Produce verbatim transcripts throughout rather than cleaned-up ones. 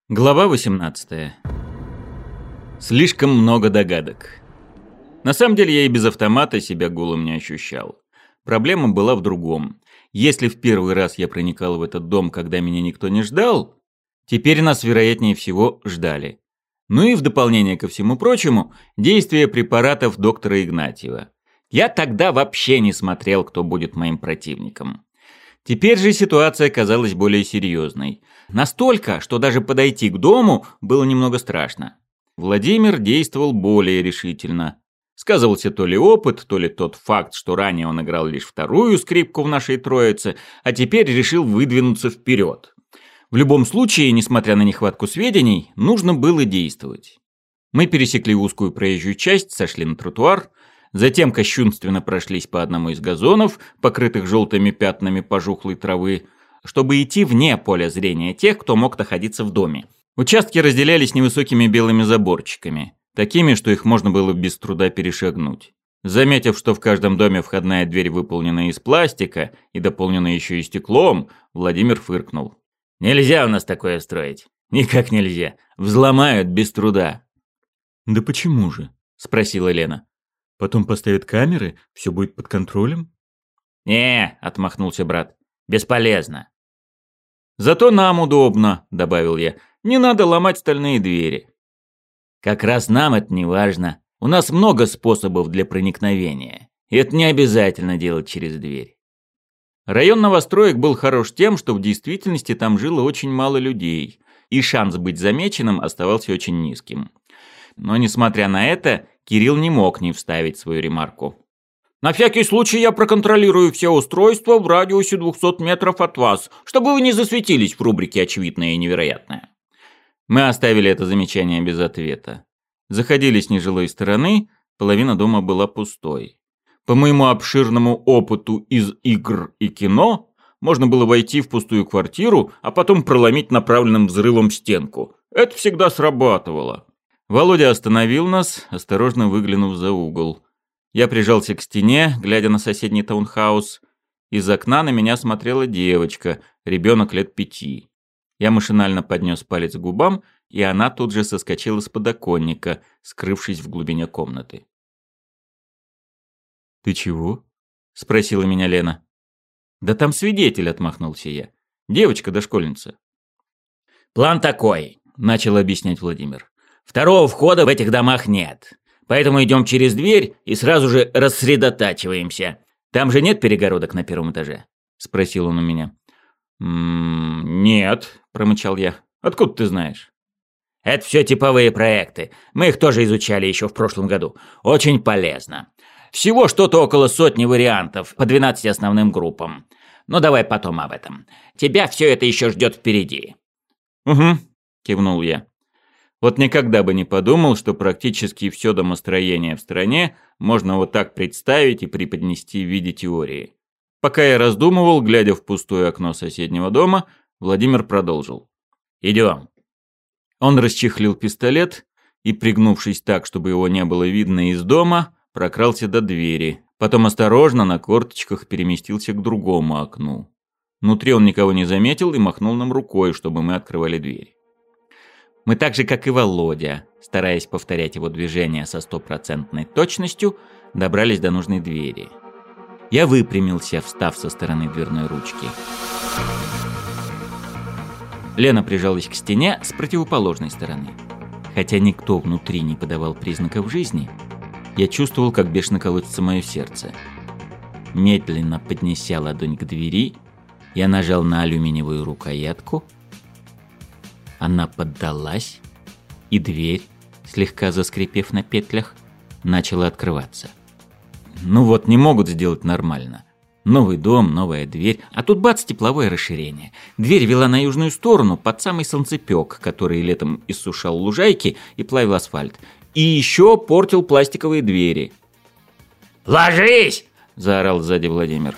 Глава восемнадцатая. Слишком много догадок. На самом деле я и без автомата себя голым не ощущал. Проблема была в другом. Если в первый раз я проникал в этот дом, когда меня никто не ждал, теперь нас, вероятнее всего, ждали. Ну и в дополнение ко всему прочему, действие препаратов доктора Игнатьева. Я тогда вообще не смотрел, кто будет моим противником. Теперь же ситуация казалась более серьезной. Настолько, что даже подойти к дому было немного страшно. Владимир действовал более решительно. Сказывался то ли опыт, то ли тот факт, что ранее он играл лишь вторую скрипку в нашей троице, а теперь решил выдвинуться вперед. В любом случае, несмотря на нехватку сведений, нужно было действовать. Мы пересекли узкую проезжую часть, сошли на тротуар, затем кощунственно прошлись по одному из газонов, покрытых желтыми пятнами пожухлой травы, чтобы идти вне поля зрения тех, кто мог находиться в доме. Участки разделялись невысокими белыми заборчиками, такими, что их можно было без труда перешагнуть. Заметив, что в каждом доме входная дверь выполнена из пластика и дополнена еще и стеклом, Владимир фыркнул. «Нельзя у нас такое строить. Никак нельзя. Взломают без труда». «Да почему же?» – спросила Лена. «Потом поставят камеры, все будет под контролем?» «Не», – отмахнулся брат, – «бесполезно». «Зато нам удобно», – добавил я. «Не надо ломать стальные двери». «Как раз нам это не важно. У нас много способов для проникновения. И это не обязательно делать через дверь». Район новостроек был хорош тем, что в действительности там жило очень мало людей, и шанс быть замеченным оставался очень низким. Но, несмотря на это, Кирилл не мог не вставить свою ремарку. «На всякий случай я проконтролирую все устройства в радиусе двухсот метров от вас, чтобы вы не засветились в рубрике «Очевидное и невероятное». Мы оставили это замечание без ответа. Заходили с нежилой стороны, половина дома была пустой. По моему обширному опыту из игр и кино, можно было войти в пустую квартиру, а потом проломить направленным взрывом стенку. Это всегда срабатывало. Володя остановил нас, осторожно выглянув за угол. Я прижался к стене, глядя на соседний таунхаус. Из окна на меня смотрела девочка, ребенок лет пяти. Я машинально поднес палец к губам, и она тут же соскочила с подоконника, скрывшись в глубине комнаты. «Ты чего?» – спросила меня Лена. «Да там свидетель», – отмахнулся я. «Девочка-дошкольница». «План такой», – начал объяснять Владимир. «Второго входа в этих домах нет. Поэтому идем через дверь и сразу же рассредотачиваемся. Там же нет перегородок на первом этаже?» – спросил он у меня. «М-м, «Нет», – промычал я. «Откуда ты знаешь?» «Это все типовые проекты. Мы их тоже изучали еще в прошлом году. Очень полезно. Всего что-то около сотни вариантов по двенадцати основным группам. Но давай потом об этом. Тебя все это еще ждет впереди». «Угу», – кивнул я. Вот никогда бы не подумал, что практически все домостроение в стране можно вот так представить и преподнести в виде теории. Пока я раздумывал, глядя в пустое окно соседнего дома, Владимир продолжил. «Идем». Он расчехлил пистолет и, пригнувшись так, чтобы его не было видно из дома, прокрался до двери. Потом осторожно на корточках переместился к другому окну. Внутри он никого не заметил и махнул нам рукой, чтобы мы открывали дверь. Мы так же, как и Володя, стараясь повторять его движения со стопроцентной точностью, добрались до нужной двери. Я выпрямился, встав со стороны дверной ручки. Лена прижалась к стене с противоположной стороны. Хотя никто внутри не подавал признаков жизни, я чувствовал, как бешено колотится мое сердце. Медленно поднеся ладонь к двери, я нажал на алюминиевую рукоятку. Она поддалась, и дверь, слегка заскрипев на петлях, начала открываться. Ну вот, не могут сделать нормально. Новый дом, новая дверь, а тут бац, тепловое расширение. Дверь вела на южную сторону, под самый солнцепек, который летом иссушал лужайки и плавил асфальт. И еще портил пластиковые двери. «Ложись!» – заорал сзади Владимир.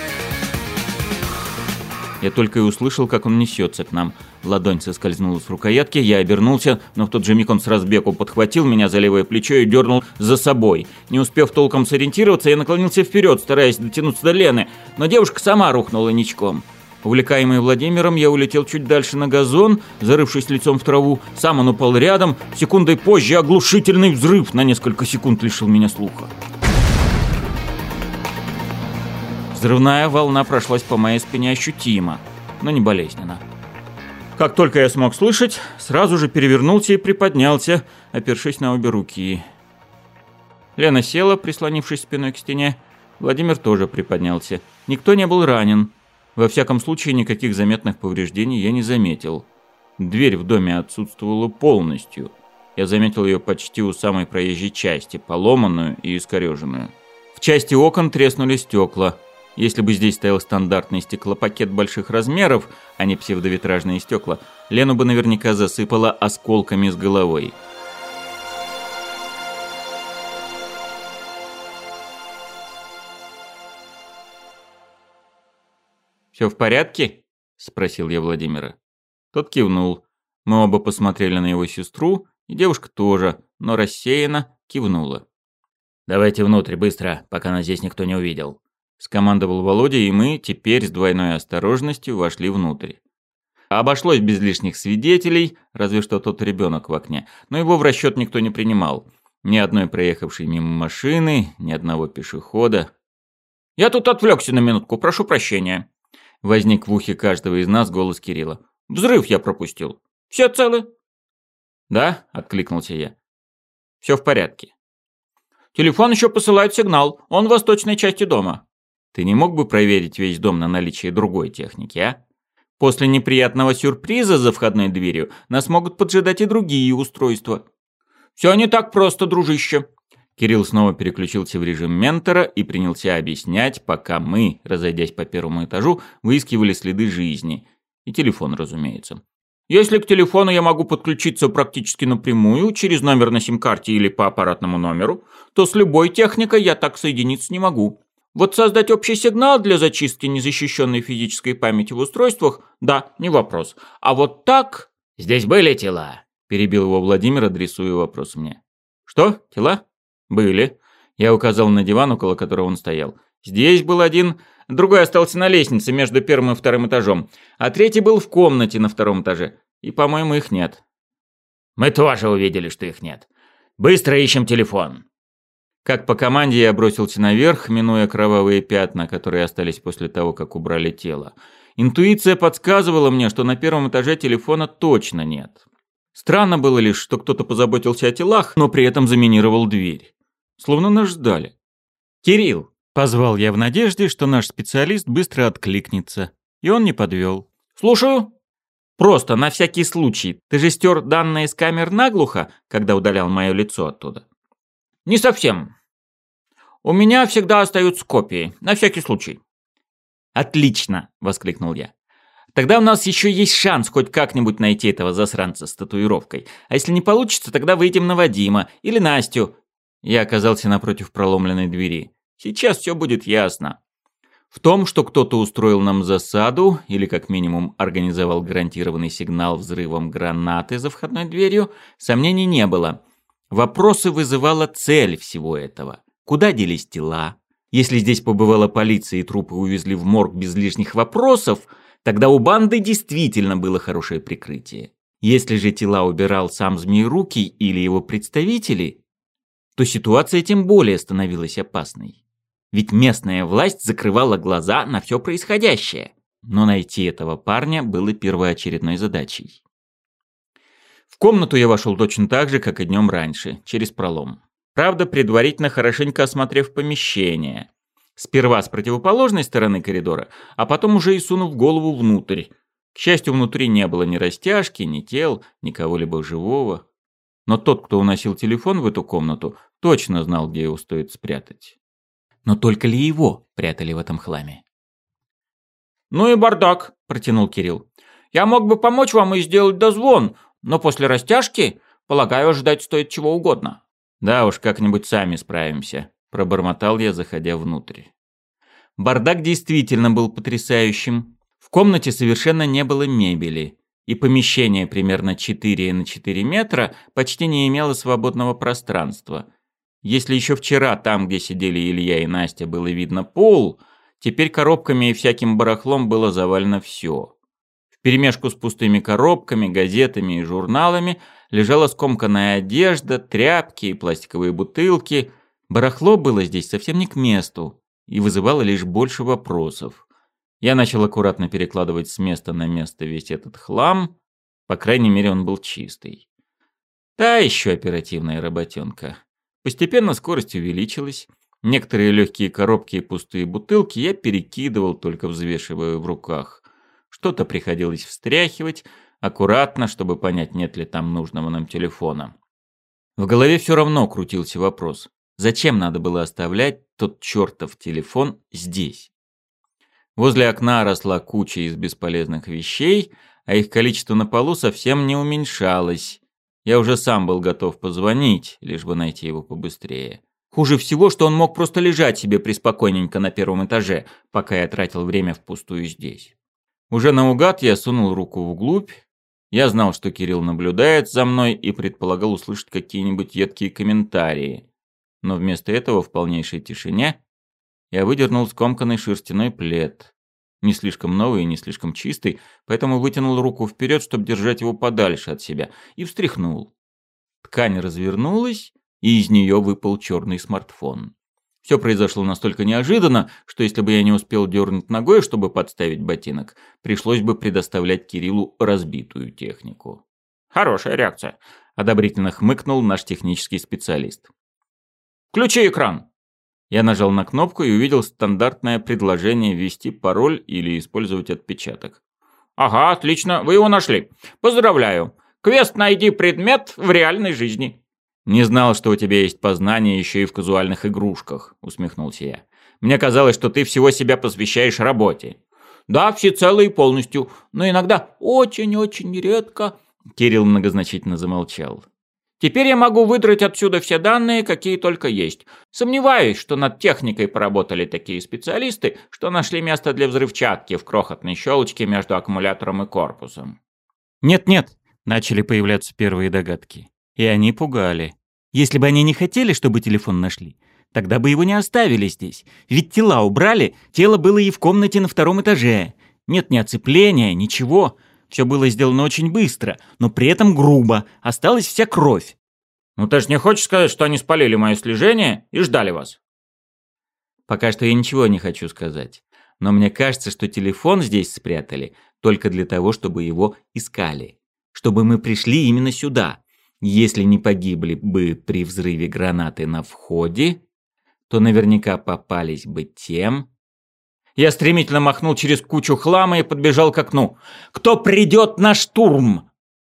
Я только и услышал, как он несется к нам. Ладонь соскользнула с рукоятки, я обернулся, но в тот же миг он с разбегу подхватил меня за левое плечо и дернул за собой. Не успев толком сориентироваться, я наклонился вперед, стараясь дотянуться до Лены, но девушка сама рухнула ничком. Увлекаемый Владимиром, я улетел чуть дальше на газон, зарывшись лицом в траву. Сам он упал рядом. Секундой позже оглушительный взрыв на несколько секунд лишил меня слуха. Взрывная волна прошлась по моей спине ощутимо, но не болезненно. Как только я смог слышать, сразу же перевернулся и приподнялся, опершись на обе руки. Лена села, прислонившись спиной к стене. Владимир тоже приподнялся. Никто не был ранен. Во всяком случае, никаких заметных повреждений я не заметил. Дверь в доме отсутствовала полностью. Я заметил ее почти у самой проезжей части, поломанную и искореженную. В части окон треснули стекла. Если бы здесь стоял стандартный стеклопакет больших размеров, а не псевдовитражные стекла, Лену бы наверняка засыпало осколками с головой. «Все в порядке?» – спросил я Владимира. Тот кивнул. Мы оба посмотрели на его сестру, и девушка тоже, но рассеянно кивнула. «Давайте внутрь, быстро, пока нас здесь никто не увидел», – скомандовал Володя, и мы теперь с двойной осторожностью вошли внутрь. Обошлось без лишних свидетелей, разве что тот ребенок в окне, но его в расчет никто не принимал. Ни одной проехавшей мимо машины, ни одного пешехода. «Я тут отвлекся на минутку, прошу прощения», – возник в ухе каждого из нас голос Кирилла. «Взрыв я пропустил. Все целы?» «Да», – откликнулся я. «Все в порядке». «Телефон еще посылает сигнал. Он в восточной части дома». «Ты не мог бы проверить весь дом на наличие другой техники, а? После неприятного сюрприза за входной дверью нас могут поджидать и другие устройства». «Все не так просто, дружище». Кирилл снова переключился в режим ментора и принялся объяснять, пока мы, разойдясь по первому этажу, выискивали следы жизни. И телефон, разумеется. «Если к телефону я могу подключиться практически напрямую, через номер на сим-карте или по аппаратному номеру, то с любой техникой я так соединиться не могу. Вот создать общий сигнал для зачистки незащищенной физической памяти в устройствах – да, не вопрос. А вот так… «Здесь были тела?» – перебил его Владимир, адресуя вопрос мне. «Что? Тела?» «Были». Я указал на диван, около которого он стоял. «Здесь был один, другой остался на лестнице между первым и вторым этажом, а третий был в комнате на втором этаже. И, по-моему, их нет». «Мы тоже увидели, что их нет. Быстро ищем телефон». Как по команде я бросился наверх, минуя кровавые пятна, которые остались после того, как убрали тело. Интуиция подсказывала мне, что на первом этаже телефона точно нет. Странно было лишь, что кто-то позаботился о телах, но при этом заминировал дверь. Словно нас ждали. «Кирилл!» – позвал я в надежде, что наш специалист быстро откликнется. И он не подвел. «Слушаю!» «Просто, на всякий случай, ты же стер данные с камер наглухо, когда удалял мое лицо оттуда?» «Не совсем. У меня всегда остаются копии, на всякий случай». «Отлично!» – воскликнул я. «Тогда у нас еще есть шанс хоть как-нибудь найти этого засранца с татуировкой. А если не получится, тогда выйдем на Вадима или Настю». Я оказался напротив проломленной двери. Сейчас все будет ясно. В том, что кто-то устроил нам засаду, или как минимум организовал гарантированный сигнал взрывом гранаты за входной дверью, сомнений не было. Вопросы вызывала цель всего этого. Куда делись тела? Если здесь побывала полиция и трупы увезли в морг без лишних вопросов, тогда у банды действительно было хорошее прикрытие. Если же тела убирал сам Змеерукий или его представители, то ситуация тем более становилась опасной. Ведь местная власть закрывала глаза на все происходящее. Но найти этого парня было первоочередной задачей. В комнату я вошел точно так же, как и днем раньше, через пролом. Правда, предварительно хорошенько осмотрев помещение. Сперва с противоположной стороны коридора, а потом уже и сунув голову внутрь. К счастью, внутри не было ни растяжки, ни тел, ни кого-либо живого. Но тот, кто уносил телефон в эту комнату, точно знал, где его стоит спрятать. Но только ли его прятали в этом хламе? «Ну и бардак», – протянул Кирилл. «Я мог бы помочь вам и сделать дозвон, но после растяжки, полагаю, ждать стоит чего угодно». «Да уж, как-нибудь сами справимся», – пробормотал я, заходя внутрь. Бардак действительно был потрясающим. В комнате совершенно не было мебели, и помещение примерно четыре на четыре метра почти не имело свободного пространства. Если еще вчера там, где сидели Илья и Настя, было видно пол, Теперь коробками и всяким барахлом было завалено все. Вперемешку с пустыми коробками, газетами и журналами лежала скомканная одежда, тряпки и пластиковые бутылки. Барахло было здесь совсем не к месту и вызывало лишь больше вопросов. Я начал аккуратно перекладывать с места на место весь этот хлам. По крайней мере, он был чистый. Та еще оперативная работенка. Постепенно скорость увеличилась. Некоторые легкие коробки и пустые бутылки я перекидывал, только взвешивая в руках. Что-то приходилось встряхивать, аккуратно, чтобы понять, нет ли там нужного нам телефона. В голове все равно крутился вопрос. Зачем надо было оставлять тот чертов телефон здесь? Возле окна росла куча из бесполезных вещей, а их количество на полу совсем не уменьшалось. Я уже сам был готов позвонить, лишь бы найти его побыстрее. Хуже всего, что он мог просто лежать себе преспокойненько на первом этаже, пока я тратил время впустую здесь. Уже наугад я сунул руку вглубь. Я знал, что Кирилл наблюдает за мной и предполагал услышать какие-нибудь едкие комментарии. Но вместо этого в полнейшей тишине я выдернул скомканный шерстяной плед. Не слишком новый и не слишком чистый, поэтому вытянул руку вперед, чтобы держать его подальше от себя, и встряхнул. Ткань развернулась, и из нее выпал черный смартфон. Все произошло настолько неожиданно, что если бы я не успел дернуть ногой, чтобы подставить ботинок, пришлось бы предоставлять Кириллу разбитую технику. «Хорошая реакция», — одобрительно хмыкнул наш технический специалист. «Включи экран». Я нажал на кнопку и увидел стандартное предложение ввести пароль или использовать отпечаток. «Ага, отлично, вы его нашли. Поздравляю. Квест «Найди предмет в реальной жизни». «Не знал, что у тебя есть познания еще и в казуальных игрушках», — усмехнулся я. «Мне казалось, что ты всего себя посвящаешь работе». «Да, всецело и полностью, но иногда очень-очень редко...» Кирилл многозначительно замолчал. «Теперь я могу выдрать отсюда все данные, какие только есть. Сомневаюсь, что над техникой поработали такие специалисты, что нашли место для взрывчатки в крохотной щелочке между аккумулятором и корпусом». «Нет-нет», — начали появляться первые догадки. И они пугали. Если бы они не хотели, чтобы телефон нашли, тогда бы его не оставили здесь. Ведь тела убрали, тело было и в комнате на втором этаже. Нет ни оцепления, ничего. Все было сделано очень быстро, но при этом грубо. Осталась вся кровь. «Ну ты ж не хочешь сказать, что они спалили мое слежение и ждали вас?» Пока что я ничего не хочу сказать. Но мне кажется, что телефон здесь спрятали только для того, чтобы его искали. Чтобы мы пришли именно сюда. Если не погибли бы при взрыве гранаты на входе, то наверняка попались бы тем... Я стремительно махнул через кучу хлама и подбежал к окну. «Кто придет на штурм?»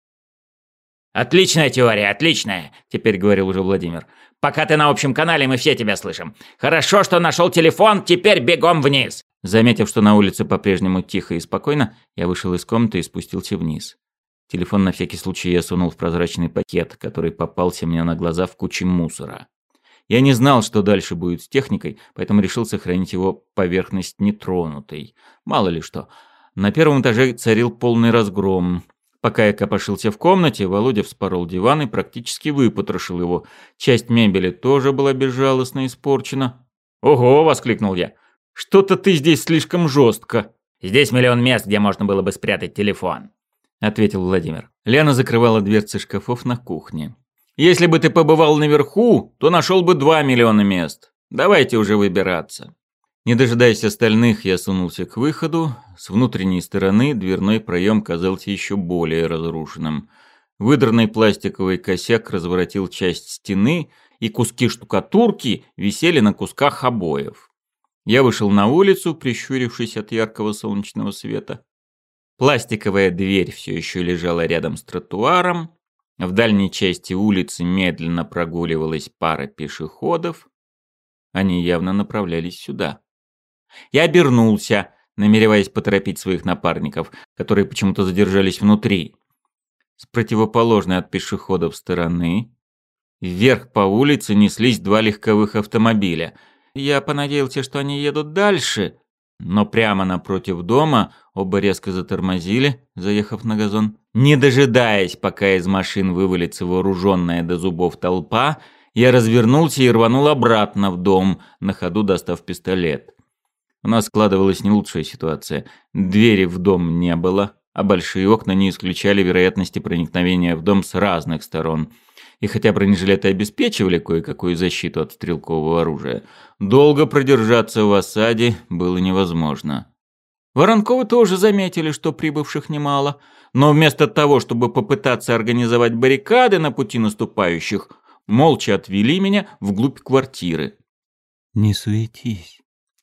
«Отличная теория, отличная», — теперь говорил уже Владимир. «Пока ты на общем канале, мы все тебя слышим. Хорошо, что нашел телефон, теперь бегом вниз». Заметив, что на улице по-прежнему тихо и спокойно, я вышел из комнаты и спустился вниз. Телефон на всякий случай я сунул в прозрачный пакет, который попался мне на глаза в куче мусора. Я не знал, что дальше будет с техникой, поэтому решил сохранить его поверхность нетронутой. Мало ли что. На первом этаже царил полный разгром. Пока я копошился в комнате, Володя вспорол диван и практически выпотрошил его. Часть мебели тоже была безжалостно испорчена. «Ого!» — воскликнул я. «Что-то ты здесь слишком жестко». «Здесь миллион мест, где можно было бы спрятать телефон», — ответил Владимир. Лена закрывала дверцы шкафов на кухне. «Если бы ты побывал наверху, то нашел бы два миллиона мест. Давайте уже выбираться». Не дожидаясь остальных, я сунулся к выходу. С внутренней стороны дверной проем казался еще более разрушенным. Выдранный пластиковый косяк разворотил часть стены, и куски штукатурки висели на кусках обоев. Я вышел на улицу, прищурившись от яркого солнечного света. Пластиковая дверь все еще лежала рядом с тротуаром. В дальней части улицы медленно прогуливалась пара пешеходов. Они явно направлялись сюда. Я обернулся, намереваясь поторопить своих напарников, которые почему-то задержались внутри. С противоположной от пешеходов стороны вверх по улице неслись два легковых автомобиля. Я понадеялся, что они едут дальше, но прямо напротив дома оба резко затормозили, заехав на газон. Не дожидаясь, пока из машин вывалится вооруженная до зубов толпа, я развернулся и рванул обратно в дом, на ходу достав пистолет. У нас складывалась не лучшая ситуация. Двери в дом не было, а большие окна не исключали вероятности проникновения в дом с разных сторон. И хотя бронежилеты обеспечивали кое-какую защиту от стрелкового оружия, долго продержаться в осаде было невозможно. Воронковы тоже заметили, что прибывших немало, но вместо того, чтобы попытаться организовать баррикады на пути наступающих, молча отвели меня вглубь квартиры. «Не суетись».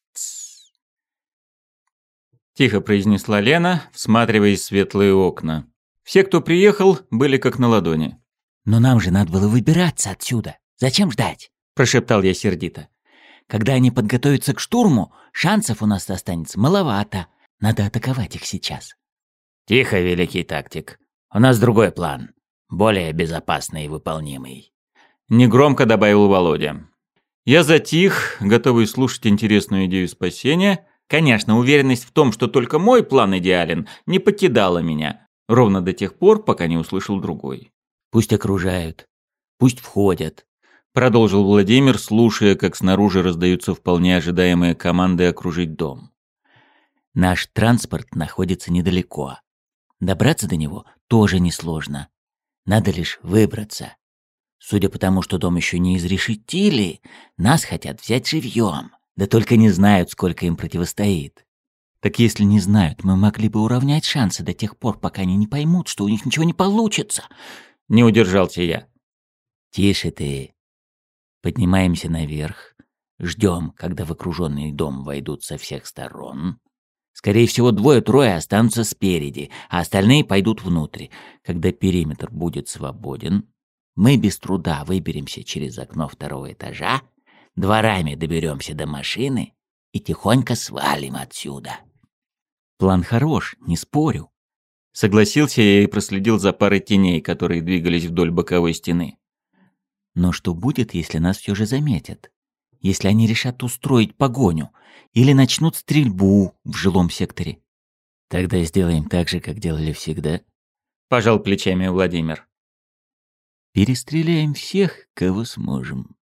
Тихо произнесла Лена, всматриваясь в светлые окна. Все, кто приехал, были как на ладони. «Но нам же надо было выбираться отсюда. Зачем ждать?» – прошептал я сердито. «Когда они подготовятся к штурму, шансов у нас останется маловато. Надо атаковать их сейчас». «Тихо, великий тактик. У нас другой план. Более безопасный и выполнимый». Негромко добавил Володя. Я затих, готовый слушать интересную идею спасения. Конечно, уверенность в том, что только мой план идеален, не покидала меня. Ровно до тех пор, пока не услышал другой. «Пусть окружают. Пусть входят», — продолжил Владимир, слушая, как снаружи раздаются вполне ожидаемые команды окружить дом. «Наш транспорт находится недалеко. Добраться до него тоже несложно. Надо лишь выбраться. Судя по тому, что дом еще не изрешетили, нас хотят взять живьем. Да только не знают, сколько им противостоит. Так если не знают, мы могли бы уравнять шансы до тех пор, пока они не поймут, что у них ничего не получится». Не удержался я. «Тише ты. Поднимаемся наверх. Ждем, когда в окруженный дом войдут со всех сторон. Скорее всего, двое-трое останутся спереди, а остальные пойдут внутрь. Когда периметр будет свободен, мы без труда выберемся через окно второго этажа, дворами доберемся до машины и тихонько свалим отсюда». «План хорош, не спорю». Согласился я и проследил за парой теней, которые двигались вдоль боковой стены. «Но что будет, если нас все же заметят? Если они решат устроить погоню или начнут стрельбу в жилом секторе? Тогда сделаем так же, как делали всегда». Пожал плечами Владимир. «Перестреляем всех, кого сможем».